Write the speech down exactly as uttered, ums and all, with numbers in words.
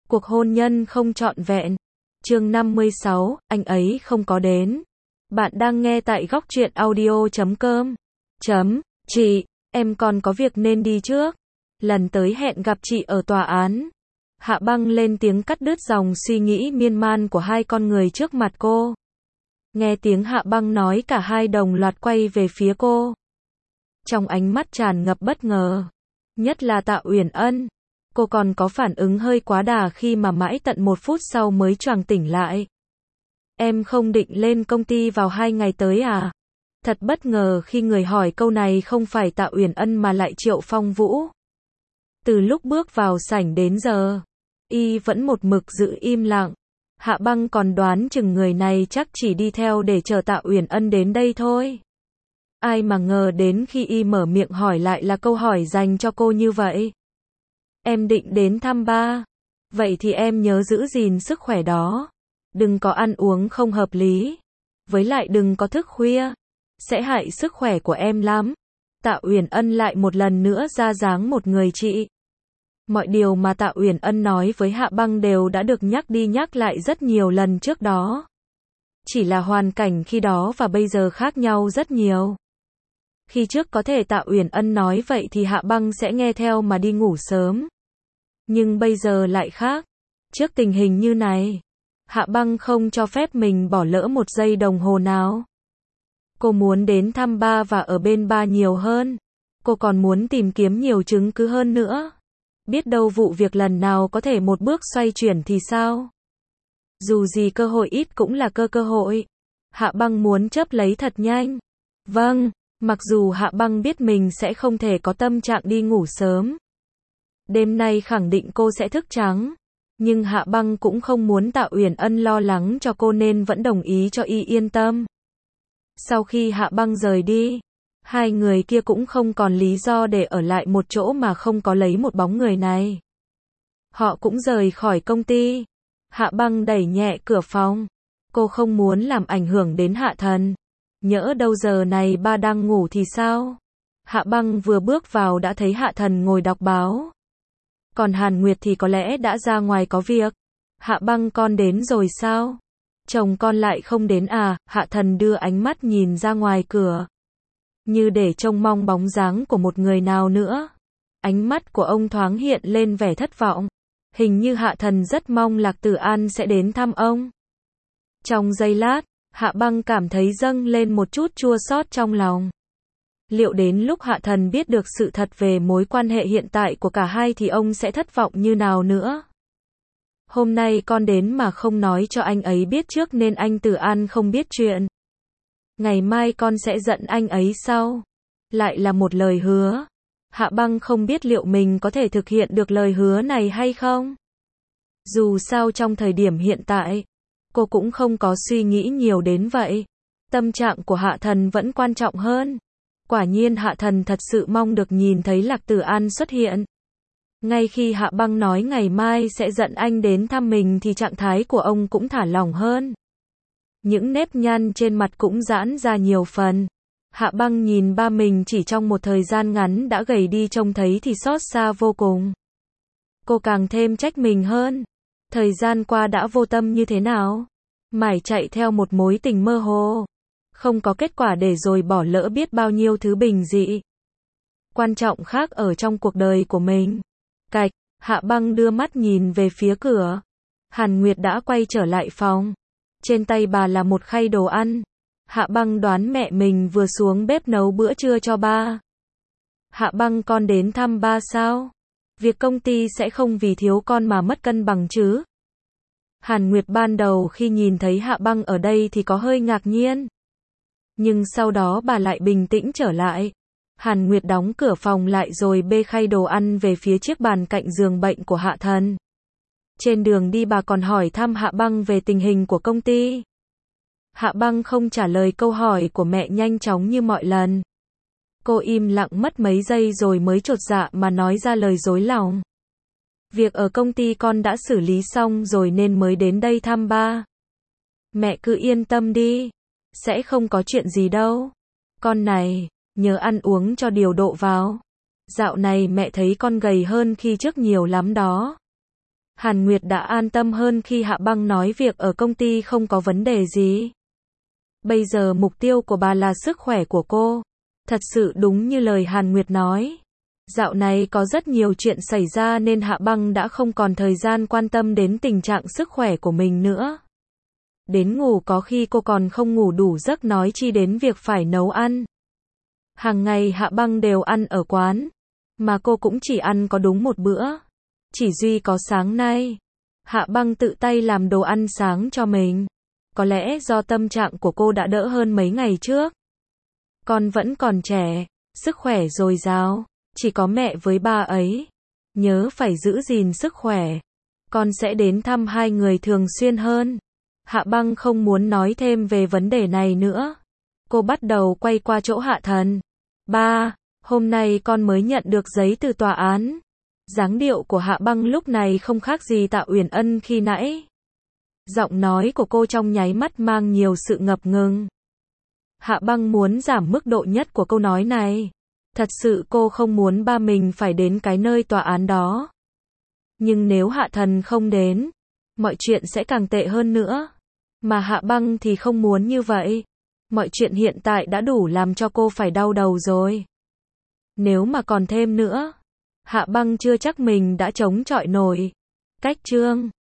Cuộc hôn nhân không trọn vẹn. Chương năm mươi sáu, anh ấy không có đến. Bạn đang nghe tại góc truyện audio chấm com. Chấm, chị, em còn có việc nên đi trước. Lần tới hẹn gặp chị ở tòa án. Hạ Băng lên tiếng cắt đứt dòng suy nghĩ miên man của hai con người trước mặt cô. Nghe tiếng Hạ Băng nói, cả hai đồng loạt quay về phía cô. Trong ánh mắt tràn ngập bất ngờ. Nhất là Tạ Uyển Ân. Cô còn có phản ứng hơi quá đà khi mà mãi tận một phút sau mới choàng tỉnh lại. Em không định lên công ty vào hai ngày tới à? Thật bất ngờ khi người hỏi câu này không phải Tạ Uyển Ân mà lại Triệu Phong Vũ. Từ lúc bước vào sảnh đến giờ, y vẫn một mực giữ im lặng. Hạ Băng còn đoán chừng người này chắc chỉ đi theo để chờ Tạ Uyển Ân đến đây thôi. Ai mà ngờ đến khi y mở miệng hỏi lại là câu hỏi dành cho cô như vậy. Em định đến thăm ba. Vậy thì em nhớ giữ gìn sức khỏe đó. Đừng có ăn uống không hợp lý. Với lại đừng có thức khuya. Sẽ hại sức khỏe của em lắm. Tạ Uyển Ân lại một lần nữa ra dáng một người chị. Mọi điều mà Tạ Uyển Ân nói với Hạ Băng đều đã được nhắc đi nhắc lại rất nhiều lần trước đó. Chỉ là hoàn cảnh khi đó và bây giờ khác nhau rất nhiều. Khi trước có thể Tạ Uyển Ân nói vậy thì Hạ Băng sẽ nghe theo mà đi ngủ sớm. Nhưng bây giờ lại khác. Trước tình hình như này, Hạ Băng không cho phép mình bỏ lỡ một giây đồng hồ nào. Cô muốn đến thăm ba và ở bên ba nhiều hơn. Cô còn muốn tìm kiếm nhiều chứng cứ hơn nữa. Biết đâu vụ việc lần nào có thể một bước xoay chuyển thì sao? Dù gì cơ hội ít cũng là cơ cơ hội. Hạ Băng muốn chấp lấy thật nhanh. Vâng, mặc dù Hạ Băng biết mình sẽ không thể có tâm trạng đi ngủ sớm. Đêm nay khẳng định cô sẽ thức trắng. Nhưng Hạ Băng cũng không muốn Tạ Uyển Ân lo lắng cho cô nên vẫn đồng ý cho y yên tâm. Sau khi Hạ Băng rời đi, hai người kia cũng không còn lý do để ở lại một chỗ mà không có lấy một bóng người này. Họ cũng rời khỏi công ty. Hạ Băng đẩy nhẹ cửa phòng. Cô không muốn làm ảnh hưởng đến Hạ Thần. Nhỡ đâu giờ này ba đang ngủ thì sao? Hạ Băng vừa bước vào đã thấy Hạ Thần ngồi đọc báo. Còn Hàn Nguyệt thì có lẽ đã ra ngoài có việc. Hạ Băng, con đến rồi sao? Chồng con lại không đến à? Hạ Thần đưa ánh mắt nhìn ra ngoài cửa, như để trông mong bóng dáng của một người nào nữa. Ánh mắt của ông thoáng hiện lên vẻ thất vọng. Hình như Hạ Thần rất mong Lạc Tử An sẽ đến thăm ông. Trong giây lát, Hạ Băng cảm thấy dâng lên một chút chua xót trong lòng. Liệu đến lúc Hạ Thần biết được sự thật về mối quan hệ hiện tại của cả hai thì ông sẽ thất vọng như nào nữa? Hôm nay con đến mà không nói cho anh ấy biết trước nên anh Tử An không biết chuyện. Ngày mai con sẽ giận anh ấy sau. Lại là một lời hứa. Hạ Băng không biết liệu mình có thể thực hiện được lời hứa này hay không. Dù sao trong thời điểm hiện tại, cô cũng không có suy nghĩ nhiều đến vậy. Tâm trạng của Hạ Thần vẫn quan trọng hơn. Quả nhiên Hạ Thần thật sự mong được nhìn thấy Lạc Tử An xuất hiện. Ngay khi Hạ Băng nói ngày mai sẽ dẫn anh đến thăm mình thì trạng thái của ông cũng thả lỏng hơn. Những nếp nhăn trên mặt cũng giãn ra nhiều phần. Hạ Băng nhìn ba mình chỉ trong một thời gian ngắn đã gầy đi trông thấy thì xót xa vô cùng. Cô càng thêm trách mình hơn. Thời gian qua đã vô tâm như thế nào? Mải chạy theo một mối tình mơ hồ. Không có kết quả để rồi bỏ lỡ biết bao nhiêu thứ bình dị. Quan trọng khác ở trong cuộc đời của mình. Cạch, Hạ Băng đưa mắt nhìn về phía cửa. Hàn Nguyệt đã quay trở lại phòng. Trên tay bà là một khay đồ ăn. Hạ Băng đoán mẹ mình vừa xuống bếp nấu bữa trưa cho ba. Hạ Băng, con đến thăm ba sao? Việc công ty sẽ không vì thiếu con mà mất cân bằng chứ? Hàn Nguyệt ban đầu khi nhìn thấy Hạ Băng ở đây thì có hơi ngạc nhiên. Nhưng sau đó bà lại bình tĩnh trở lại. Hàn Nguyệt đóng cửa phòng lại rồi bê khay đồ ăn về phía chiếc bàn cạnh giường bệnh của Hạ Thần. Trên đường đi bà còn hỏi thăm Hạ Băng về tình hình của công ty. Hạ Băng không trả lời câu hỏi của mẹ nhanh chóng như mọi lần. Cô im lặng mất mấy giây rồi mới chột dạ mà nói ra lời dối lòng. Việc ở công ty con đã xử lý xong rồi nên mới đến đây thăm ba. Mẹ cứ yên tâm đi. Sẽ không có chuyện gì đâu. Con này, nhớ ăn uống cho điều độ vào. Dạo này mẹ thấy con gầy hơn khi trước nhiều lắm đó. Hàn Nguyệt đã an tâm hơn khi Hạ Băng nói việc ở công ty không có vấn đề gì. Bây giờ mục tiêu của bà là sức khỏe của cô. Thật sự đúng như lời Hàn Nguyệt nói. Dạo này có rất nhiều chuyện xảy ra nên Hạ Băng đã không còn thời gian quan tâm đến tình trạng sức khỏe của mình nữa. Đến ngủ có khi cô còn không ngủ đủ giấc nói chi đến việc phải nấu ăn. Hàng ngày Hạ Băng đều ăn ở quán, mà cô cũng chỉ ăn có đúng một bữa. Chỉ duy có sáng nay, Hạ Băng tự tay làm đồ ăn sáng cho mình. Có lẽ do tâm trạng của cô đã đỡ hơn mấy ngày trước. Con vẫn còn trẻ, sức khỏe dồi dào, chỉ có mẹ với ba ấy. Nhớ phải giữ gìn sức khỏe. Con sẽ đến thăm hai người thường xuyên hơn. Hạ Băng không muốn nói thêm về vấn đề này nữa. Cô bắt đầu quay qua chỗ Hạ Thần. Ba, hôm nay con mới nhận được giấy từ tòa án. Dáng điệu của Hạ Băng lúc này không khác gì Tạ Uyển Ân khi nãy. Giọng nói của cô trong nháy mắt mang nhiều sự ngập ngừng. Hạ Băng muốn giảm mức độ nhất của câu nói này. Thật sự cô không muốn ba mình phải đến cái nơi tòa án đó. Nhưng nếu Hạ Thần không đến, mọi chuyện sẽ càng tệ hơn nữa. Mà Hạ Băng thì không muốn như vậy. Mọi chuyện hiện tại đã đủ làm cho cô phải đau đầu rồi. Nếu mà còn thêm nữa, Hạ Băng chưa chắc mình đã chống chọi nổi. Cách chương